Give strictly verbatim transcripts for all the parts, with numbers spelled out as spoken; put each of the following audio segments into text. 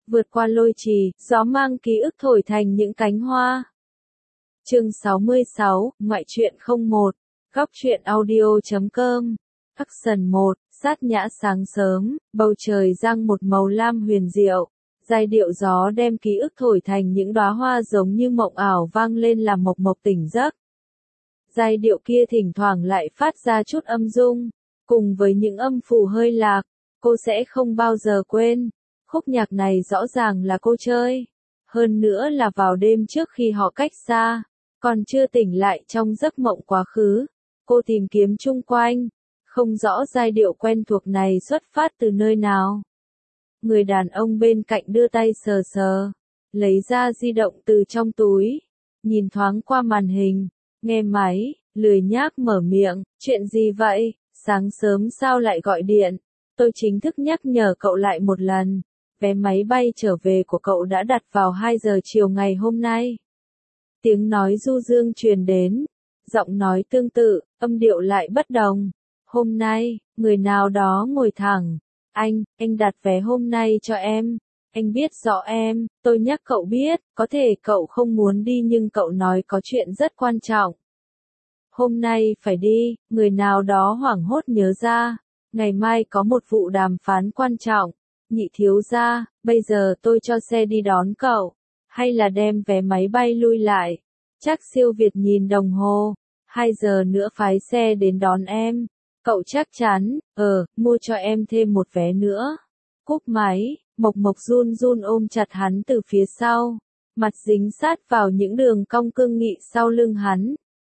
Vượt qua lôi trì, gió mang ký ức thổi thành những cánh hoa. Chương sáu mươi sáu, ngoại truyện không một, góc truyện audio chấm com. Action một, sát nhã sáng sớm, bầu trời giăng một màu lam huyền diệu. Giai điệu gió đem ký ức thổi thành những đóa hoa giống như mộng ảo vang lên làm Mộc Mộc tỉnh giấc. Giai điệu kia thỉnh thoảng lại phát ra chút âm dung, cùng với những âm phủ hơi lạc, cô sẽ không bao giờ quên. Khúc nhạc này rõ ràng là cô chơi, hơn nữa là vào đêm trước khi họ cách xa, còn chưa tỉnh lại trong giấc mộng quá khứ. Cô tìm kiếm chung quanh, không rõ giai điệu quen thuộc này xuất phát từ nơi nào. Người đàn ông bên cạnh đưa tay sờ sờ, lấy ra di động từ trong túi, nhìn thoáng qua màn hình, nghe máy, lười nhác mở miệng, chuyện gì vậy, sáng sớm sao lại gọi điện, tôi chính thức nhắc nhở cậu lại một lần. Vé máy bay trở về của cậu đã đặt vào hai giờ chiều ngày hôm nay. Tiếng nói du dương truyền đến, giọng nói tương tự, âm điệu lại bất đồng. Hôm nay, người nào đó ngồi thẳng. Anh, anh đặt vé hôm nay cho em. Anh biết rõ em, tôi nhắc cậu biết, có thể cậu không muốn đi nhưng cậu nói có chuyện rất quan trọng. Hôm nay phải đi, người nào đó hoảng hốt nhớ ra. Ngày mai có một vụ đàm phán quan trọng. Nhị thiếu gia, bây giờ tôi cho xe đi đón cậu, hay là đem vé máy bay lui lại? Chắc siêu Việt nhìn đồng hồ, hai giờ nữa phái xe đến đón em. Cậu chắc chắn, ờ, mua cho em thêm một vé nữa. Cúp máy, Mộc Mộc run run ôm chặt hắn từ phía sau, mặt dính sát vào những đường cong cương nghị sau lưng hắn.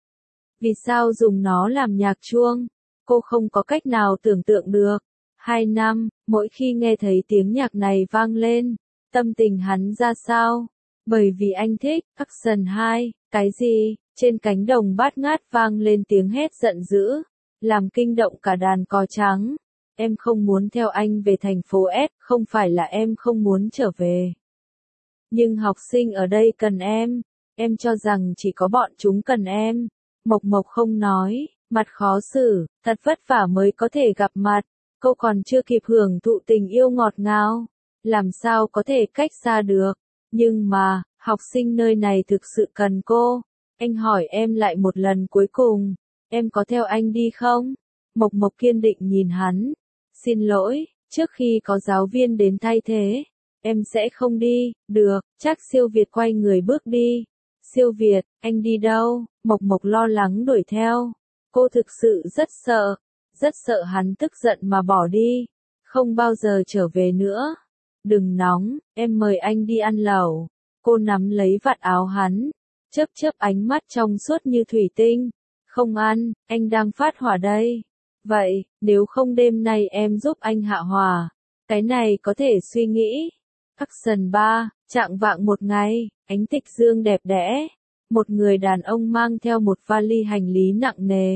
Vì sao dùng nó làm nhạc chuông? Cô không có cách nào tưởng tượng được. Hai năm, mỗi khi nghe thấy tiếng nhạc này vang lên, tâm tình hắn ra sao? Bởi vì anh thích. Action hai, cái gì? Trên cánh đồng bát ngát vang lên tiếng hét giận dữ, làm kinh động cả đàn cò trắng. Em không muốn theo anh về thành phố S, không phải là em không muốn trở về. Nhưng học sinh ở đây cần em, em cho rằng chỉ có bọn chúng cần em. Mộc Mộc không nói, mặt khó xử, thật vất vả mới có thể gặp mặt. Cô còn chưa kịp hưởng thụ tình yêu ngọt ngào, làm sao có thể cách xa được. Nhưng mà, học sinh nơi này thực sự cần cô. Anh hỏi em lại một lần cuối cùng, em có theo anh đi không? Mộc Mộc kiên định nhìn hắn. Xin lỗi, trước khi có giáo viên đến thay thế, em sẽ không đi. Được, chắc siêu Việt quay người bước đi. Siêu Việt, anh đi đâu? Mộc Mộc lo lắng đuổi theo. Cô thực sự rất sợ. Rất sợ hắn tức giận mà bỏ đi, không bao giờ trở về nữa. Đừng nóng, em mời anh đi ăn lẩu. Cô nắm lấy vạt áo hắn, chớp chớp ánh mắt trong suốt như thủy tinh. Không ăn, anh đang phát hỏa đây. Vậy, nếu không đêm nay em giúp anh hạ hỏa, cái này có thể suy nghĩ. Action ba, trạng vạng một ngày, ánh tịch dương đẹp đẽ. Một người đàn ông mang theo một vali hành lý nặng nề.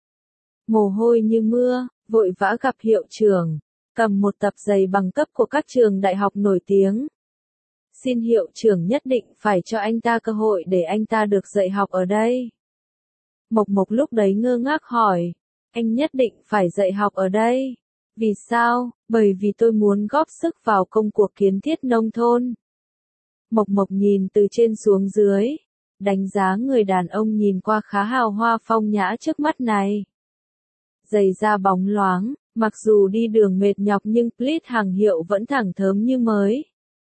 Mồ hôi như mưa, vội vã gặp hiệu trưởng, cầm một tập giấy bằng cấp của các trường đại học nổi tiếng. Xin hiệu trưởng nhất định phải cho anh ta cơ hội để anh ta được dạy học ở đây. Mộc Mộc lúc đấy ngơ ngác hỏi, anh nhất định phải dạy học ở đây. Vì sao? Bởi vì tôi muốn góp sức vào công cuộc kiến thiết nông thôn. Mộc Mộc nhìn từ trên xuống dưới, đánh giá người đàn ông nhìn qua khá hào hoa phong nhã trước mắt này. Giày da bóng loáng, mặc dù đi đường mệt nhọc nhưng pleat hàng hiệu vẫn thẳng thớm như mới.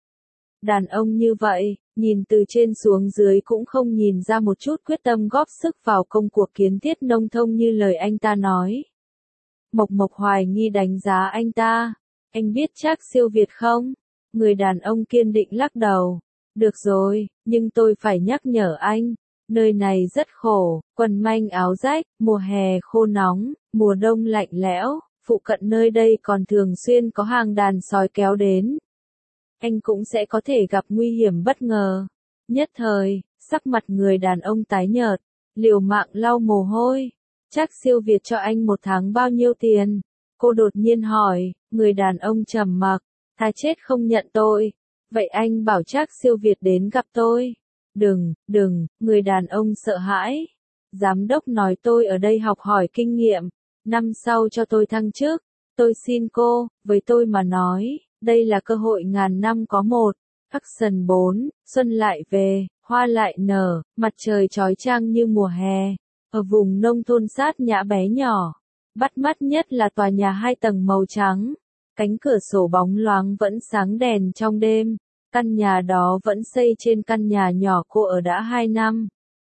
Đàn ông như vậy, nhìn từ trên xuống dưới cũng không nhìn ra một chút quyết tâm góp sức vào công cuộc kiến thiết nông thôn như lời anh ta nói. Mộc Mộc hoài nghi đánh giá anh ta. Anh biết chắc siêu Việt không? Người đàn ông kiên định lắc đầu. Được rồi, nhưng tôi phải nhắc nhở anh. Nơi này rất khổ, quần manh áo rách, mùa hè khô nóng, mùa đông lạnh lẽo, phụ cận nơi đây còn thường xuyên có hàng đàn sói kéo đến. Anh cũng sẽ có thể gặp nguy hiểm bất ngờ. Nhất thời, sắc mặt người đàn ông tái nhợt, liều mạng lau mồ hôi. Chắc siêu Việt cho anh một tháng bao nhiêu tiền? Cô đột nhiên hỏi, người đàn ông trầm mặc, thà chết không nhận tôi. Vậy anh bảo chắc siêu Việt đến gặp tôi. Đừng, đừng, người đàn ông sợ hãi. Giám đốc nói tôi ở đây học hỏi kinh nghiệm, năm sau cho tôi thăng chức. Tôi xin cô, với tôi mà nói, Đây là cơ hội ngàn năm có một. Action bốn, xuân lại về, hoa lại nở, mặt trời chói chang như mùa hè. Ở vùng nông thôn sát nhã bé nhỏ, bắt mắt nhất là tòa nhà hai tầng màu trắng. Cánh cửa sổ bóng loáng vẫn sáng đèn trong đêm. Căn nhà đó vẫn xây trên căn nhà nhỏ cô ở đã hai năm.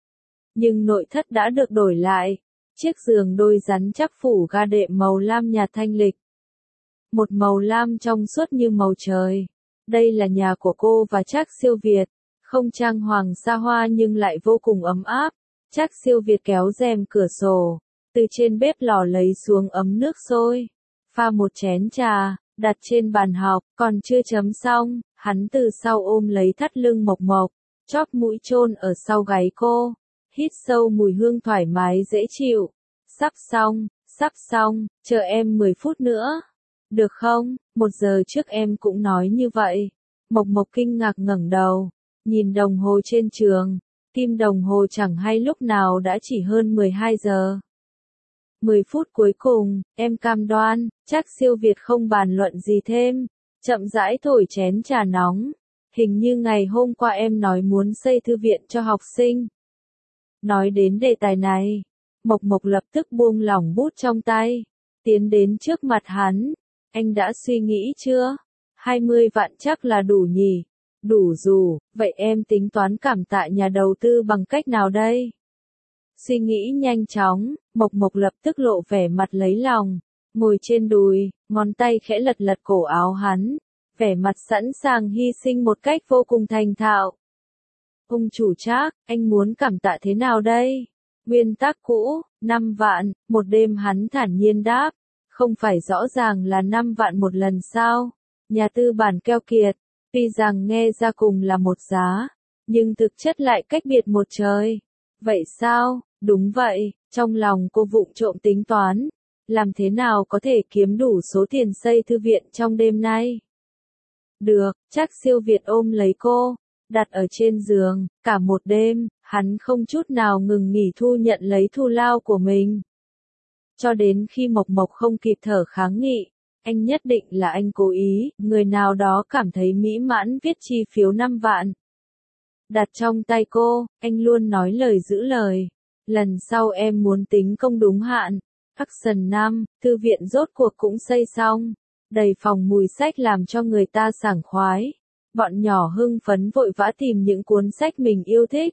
Nhưng nội thất đã được đổi lại. Chiếc giường đôi rắn chắc phủ ga đệm màu lam nhạt thanh lịch. Một màu lam trong suốt như màu trời. Đây là nhà của cô và Trác Siêu Việt. Không trang hoàng xa hoa nhưng lại vô cùng ấm áp. Trác Siêu Việt kéo rèm cửa sổ. Từ trên bếp lò lấy xuống ấm nước sôi. Pha một chén trà, đặt trên bàn học, còn chưa chấm xong, hắn từ sau ôm lấy thắt lưng Mộc Mộc, chóp mũi chôn ở sau gáy cô, hít sâu mùi hương thoải mái dễ chịu. Sắp xong, sắp xong, chờ em mười phút nữa. Được không? Một giờ trước em cũng nói như vậy. Mộc Mộc kinh ngạc ngẩng đầu, nhìn đồng hồ trên trường, kim đồng hồ chẳng hay lúc nào đã chỉ hơn mười hai giờ. mười phút cuối cùng, em cam đoan, Trác Siêu Việt không bàn luận gì thêm, chậm rãi thổi chén trà nóng. Hình như ngày hôm qua em nói muốn xây thư viện cho học sinh. Nói đến đề tài này, Mộc Mộc lập tức buông lỏng bút trong tay, tiến đến trước mặt hắn. Anh đã suy nghĩ chưa? hai mươi vạn chắc là đủ nhỉ? Đủ dù, vậy em tính toán cảm tạ nhà đầu tư bằng cách nào đây? Suy nghĩ nhanh chóng, Mộc Mộc lập tức lộ vẻ mặt lấy lòng, ngồi trên đùi, ngón tay khẽ lật lật cổ áo hắn, vẻ mặt sẵn sàng hy sinh một cách vô cùng thành thạo. Ông chủ Trác, anh muốn cảm tạ thế nào đây? Nguyên tắc cũ, năm vạn, một đêm hắn thản nhiên đáp, không phải rõ ràng là năm vạn một lần sao? Nhà tư bản keo kiệt, tuy rằng nghe ra cùng là một giá, nhưng thực chất lại cách biệt một trời. Vậy sao? Đúng vậy, trong lòng cô vụng trộm tính toán, làm thế nào có thể kiếm đủ số tiền xây thư viện trong đêm nay? Được, Trác Siêu Việt ôm lấy cô, đặt ở trên giường, cả một đêm, hắn không chút nào ngừng nghỉ thu nhận lấy thù lao của mình. Cho đến khi Mộc Mộc không kịp thở kháng nghị, anh nhất định là anh cố ý, người nào đó cảm thấy mỹ mãn viết chi phiếu năm vạn. Đặt trong tay cô, anh luôn nói lời giữ lời. Lần sau em muốn tính công đúng hạn. Action năm, thư viện rốt cuộc cũng xây xong. Đầy phòng mùi sách làm cho người ta sảng khoái. Bọn nhỏ hưng phấn vội vã tìm những cuốn sách mình yêu thích.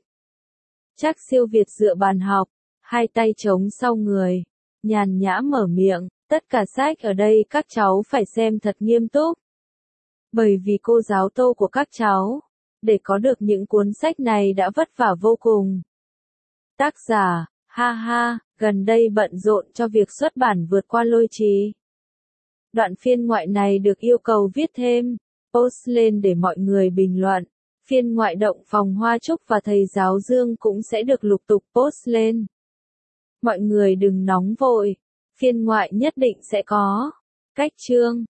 Trác Siêu Việt dựa bàn học, hai tay chống sau người, nhàn nhã mở miệng, tất cả sách ở đây các cháu phải xem thật nghiêm túc. Bởi vì cô giáo Tô của các cháu, để có được những cuốn sách này đã vất vả vô cùng. Tác giả, ha ha, gần đây bận rộn cho việc xuất bản vượt qua lôi trì. Đoạn phiên ngoại này được yêu cầu viết thêm, post lên để mọi người bình luận. Phiên ngoại động phòng Hoa Trúc và thầy giáo Dương cũng sẽ được lục tục post lên. Mọi người đừng nóng vội, phiên ngoại nhất định sẽ có. Cách chương